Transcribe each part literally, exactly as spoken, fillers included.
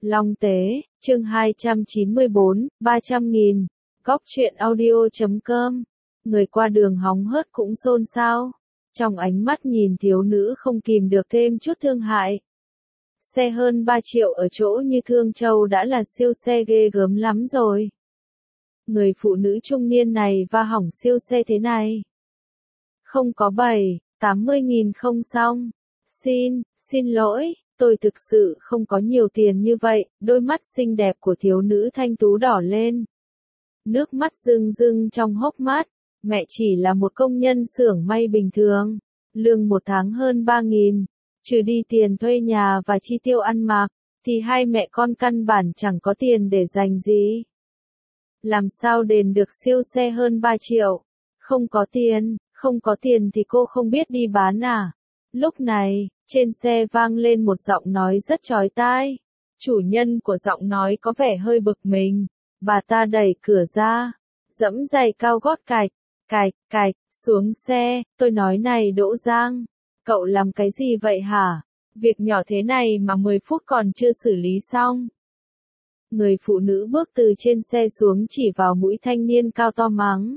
Long Tế, chương hai trăm chín mươi bốn, ba trăm nghìn. Góc truyện audio chấm com. Người qua đường hóng hớt cũng xôn xao. Trong ánh mắt nhìn thiếu nữ không kìm được thêm chút thương hại. Xe hơn ba triệu ở chỗ như Thương Châu đã là siêu xe ghê gớm lắm rồi. Người phụ nữ trung niên này va hỏng siêu xe thế này. Không có bảy, tám mươi nghìn không xong. Xin, xin lỗi, tôi thực sự không có nhiều tiền như vậy. Đôi mắt xinh đẹp của thiếu nữ thanh tú đỏ lên. Nước mắt rưng rưng trong hốc mắt. Mẹ chỉ là một công nhân xưởng may bình thường. Lương một tháng hơn ba nghìn. Trừ đi tiền thuê nhà và chi tiêu ăn mặc, thì hai mẹ con căn bản chẳng có tiền để dành gì. Làm sao đền được siêu xe hơn ba triệu? Không có tiền, không có tiền thì cô không biết đi bán à? Lúc này, trên xe vang lên một giọng nói rất chói tai. Chủ nhân của giọng nói có vẻ hơi bực mình. Bà ta đẩy cửa ra, dẫm giày cao gót cạch, cạch, cạch, xuống xe. Tôi nói này Đỗ Giang, cậu làm cái gì vậy hả? Việc nhỏ thế này mà mười phút còn chưa xử lý xong. Người phụ nữ bước từ trên xe xuống chỉ vào mũi thanh niên cao to mắng.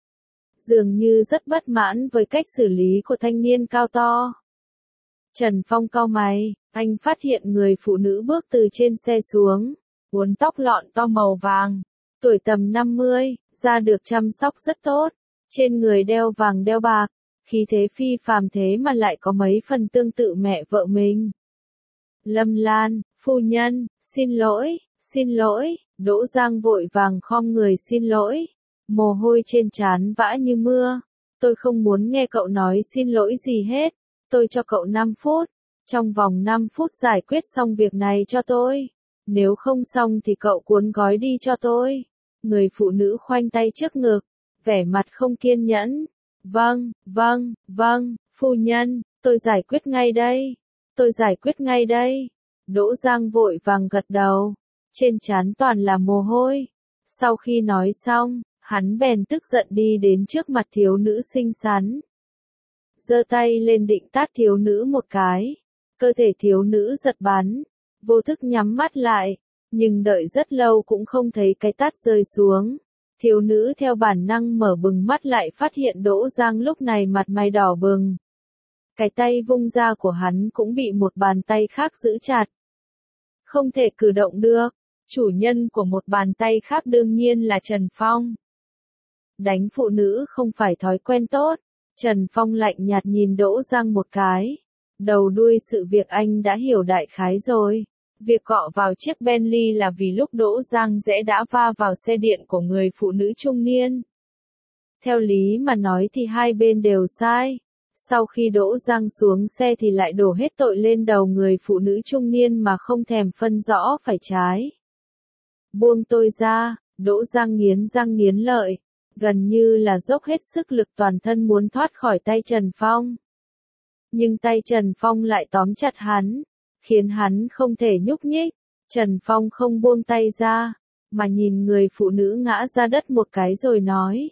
Dường như rất bất mãn với cách xử lý của thanh niên cao to. Trần Phong cau mày, anh phát hiện người phụ nữ bước từ trên xe xuống, uốn tóc lọn to màu vàng, tuổi tầm năm mươi, da được chăm sóc rất tốt, trên người đeo vàng đeo bạc, khí thế phi phàm thế mà lại có mấy phần tương tự mẹ vợ mình. Lâm Lan, phu nhân, xin lỗi, xin lỗi, Đỗ Giang vội vàng khom người xin lỗi, mồ hôi trên trán vã như mưa, tôi không muốn nghe cậu nói xin lỗi gì hết, tôi cho cậu năm phút, trong vòng năm phút giải quyết xong việc này cho tôi, nếu không xong thì cậu cuốn gói đi cho tôi. Người phụ nữ khoanh tay trước ngực, vẻ mặt không kiên nhẫn. Vâng, vâng, vâng, phu nhân, tôi giải quyết ngay đây, tôi giải quyết ngay đây. Đỗ Giang vội vàng gật đầu, trên trán toàn là mồ hôi. Sau khi nói xong, hắn bèn tức giận đi đến trước mặt thiếu nữ xinh xắn. Giơ tay lên định tát thiếu nữ một cái, cơ thể thiếu nữ giật bắn, vô thức nhắm mắt lại, nhưng đợi rất lâu cũng không thấy cái tát rơi xuống. Thiếu nữ theo bản năng mở bừng mắt lại phát hiện Đỗ Giang lúc này mặt mày đỏ bừng. Cái tay vung ra của hắn cũng bị một bàn tay khác giữ chặt. Không thể cử động được, chủ nhân của một bàn tay khác đương nhiên là Trần Phong. Đánh phụ nữ không phải thói quen tốt, Trần Phong lạnh nhạt nhìn Đỗ Giang một cái. Đầu đuôi sự việc anh đã hiểu đại khái rồi. Việc cọ vào chiếc Bentley là vì lúc Đỗ Giang dễ đã va vào xe điện của người phụ nữ trung niên. Theo lý mà nói thì hai bên đều sai. Sau khi Đỗ Giang xuống xe thì lại đổ hết tội lên đầu người phụ nữ trung niên mà không thèm phân rõ phải trái. Buông tôi ra, Đỗ Giang nghiến răng nghiến lợi, gần như là dốc hết sức lực toàn thân muốn thoát khỏi tay Trần Phong. Nhưng tay Trần Phong lại tóm chặt hắn, khiến hắn không thể nhúc nhích. Trần Phong không buông tay ra, mà nhìn người phụ nữ ngã ra đất một cái rồi nói.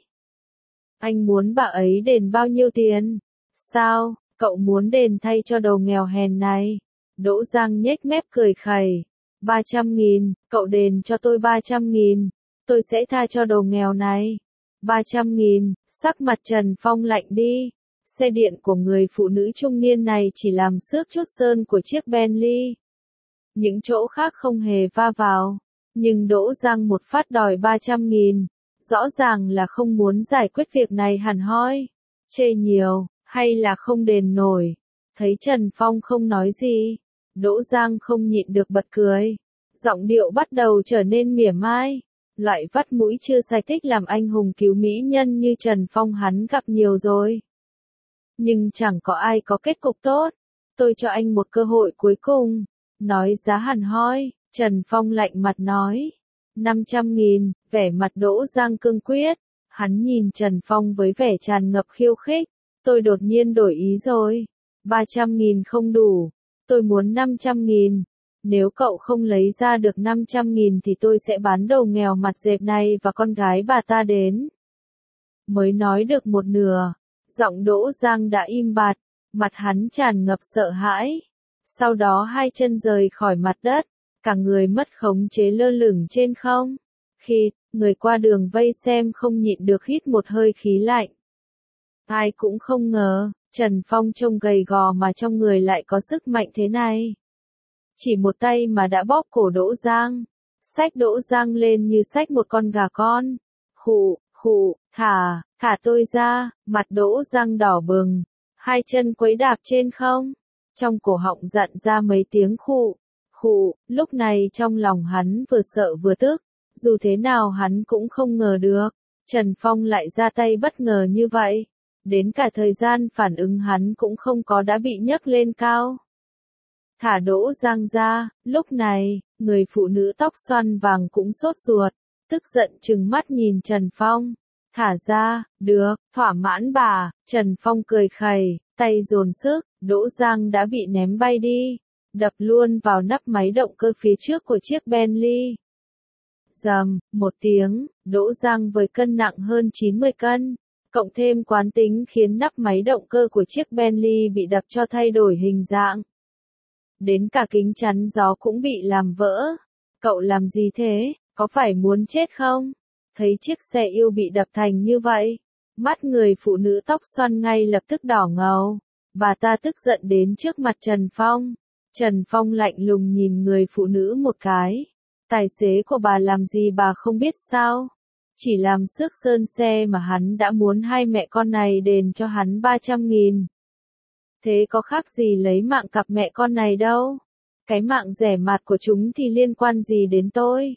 Anh muốn bà ấy đền bao nhiêu tiền? Sao, cậu muốn đền thay cho đầu nghèo hèn này? Đỗ Giang nhếch mép cười khẩy. ba trăm nghìn, cậu đền cho tôi ba trăm nghìn, tôi sẽ tha cho đầu nghèo này. ba trăm nghìn, sắc mặt Trần Phong lạnh đi. Xe điện của người phụ nữ trung niên này chỉ làm xước chút sơn của chiếc Bentley. Những chỗ khác không hề va vào. Nhưng Đỗ Giang một phát đòi ba trăm nghìn. Rõ ràng là không muốn giải quyết việc này hẳn hoi. Chê nhiều, hay là không đền nổi. Thấy Trần Phong không nói gì. Đỗ Giang không nhịn được bật cười. Giọng điệu bắt đầu trở nên mỉa mai. Loại vắt mũi chưa sạch thích làm anh hùng cứu mỹ nhân như Trần Phong hắn gặp nhiều rồi. Nhưng chẳng có ai có kết cục tốt. Tôi cho anh một cơ hội cuối cùng. Nói giá hẳn hoi, Trần Phong lạnh mặt nói. năm trăm nghìn, vẻ mặt Đỗ Giang cương quyết. Hắn nhìn Trần Phong với vẻ tràn ngập khiêu khích. Tôi đột nhiên đổi ý rồi. ba trăm nghìn không đủ. Tôi muốn năm trăm nghìn. Nếu cậu không lấy ra được năm trăm nghìn thì tôi sẽ bán đầu nghèo mặt dẹp này và con gái bà ta đến. Mới nói được một nửa. Giọng Đỗ Giang đã im bặt, mặt hắn tràn ngập sợ hãi. Sau đó hai chân rời khỏi mặt đất, cả người mất khống chế lơ lửng trên không. Khi, người qua đường vây xem không nhịn được hít một hơi khí lạnh. Ai cũng không ngờ, Trần Phong trông gầy gò mà trong người lại có sức mạnh thế này. Chỉ một tay mà đã bóp cổ Đỗ Giang. Xách Đỗ Giang lên như xách một con gà con. Khụ, khụ, thả, thả tôi ra, mặt Đỗ Giang đỏ bừng. Hai chân quấy đạp trên không. Trong cổ họng dặn ra mấy tiếng khụ, khụ, lúc này trong lòng hắn vừa sợ vừa tức. Dù thế nào hắn cũng không ngờ được, Trần Phong lại ra tay bất ngờ như vậy. Đến cả thời gian phản ứng hắn cũng không có đã bị nhấc lên cao. Thả Đỗ Giang ra, lúc này, người phụ nữ tóc xoăn vàng cũng sốt ruột, tức giận trừng mắt nhìn Trần Phong. Thả ra, được, thỏa mãn bà, Trần Phong cười khẩy, tay dồn sức, Đỗ Giang đã bị ném bay đi, đập luôn vào nắp máy động cơ phía trước của chiếc Bentley. Rầm, một tiếng, Đỗ Giang với cân nặng hơn chín mươi cân, cộng thêm quán tính khiến nắp máy động cơ của chiếc Bentley bị đập cho thay đổi hình dạng. Đến cả kính chắn gió cũng bị làm vỡ. Cậu làm gì thế, có phải muốn chết không? Thấy chiếc xe yêu bị đập thành như vậy, mắt người phụ nữ tóc xoăn ngay lập tức đỏ ngầu. Bà ta tức giận đến trước mặt Trần Phong. Trần Phong lạnh lùng nhìn người phụ nữ một cái. Tài xế của bà làm gì bà không biết sao? Chỉ làm xước sơn xe mà hắn đã muốn hai mẹ con này đền cho hắn ba trăm nghìn. Thế có khác gì lấy mạng cặp mẹ con này đâu? Cái mạng rẻ mạt của chúng thì liên quan gì đến tôi?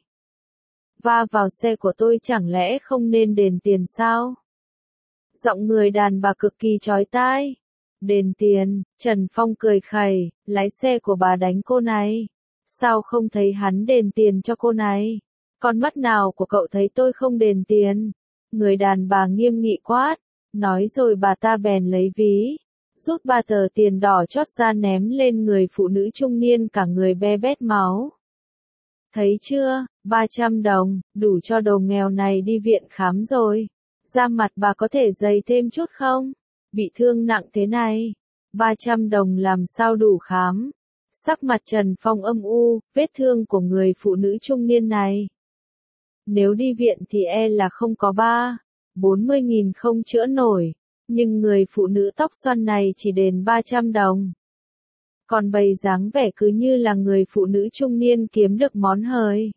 Va vào xe của tôi chẳng lẽ không nên đền tiền sao? Giọng người đàn bà cực kỳ chói tai. Đền tiền, Trần Phong cười khẩy, lái xe của bà đánh cô này. Sao không thấy hắn đền tiền cho cô này? Con mắt nào của cậu thấy tôi không đền tiền? Người đàn bà nghiêm nghị quát. Nói rồi bà ta bèn lấy ví, rút ba tờ tiền đỏ chót ra ném lên người phụ nữ trung niên cả người be bét máu. Thấy chưa, ba trăm đồng, đủ cho đồ nghèo này đi viện khám rồi. Da mặt bà có thể dày thêm chút không? Bị thương nặng thế này, ba trăm đồng làm sao đủ khám? Sắc mặt Trần Phong âm u, vết thương của người phụ nữ trung niên này. Nếu đi viện thì e là không có ba, bốn mươi nghìn không chữa nổi. Nhưng người phụ nữ tóc xoăn này chỉ đền ba trăm đồng. Còn bày dáng vẻ cứ như là người phụ nữ trung niên kiếm được món hời.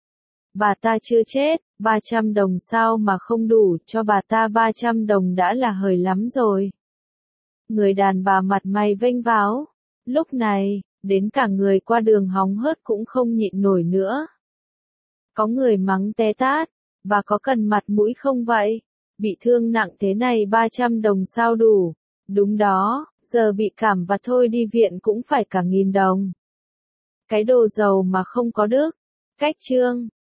Bà ta chưa chết, ba trăm đồng sao mà không đủ, cho bà ta ba trăm đồng đã là hời lắm rồi. Người đàn bà mặt mày vênh váo. Lúc này, đến cả người qua đường hóng hớt cũng không nhịn nổi nữa. Có người mắng té tát, bà có cần mặt mũi không vậy? Bị thương nặng thế này ba trăm đồng sao đủ? Đúng đó, giờ bị cảm và thôi đi viện cũng phải cả nghìn đồng. Cái đồ giàu mà không có đức. Cách chương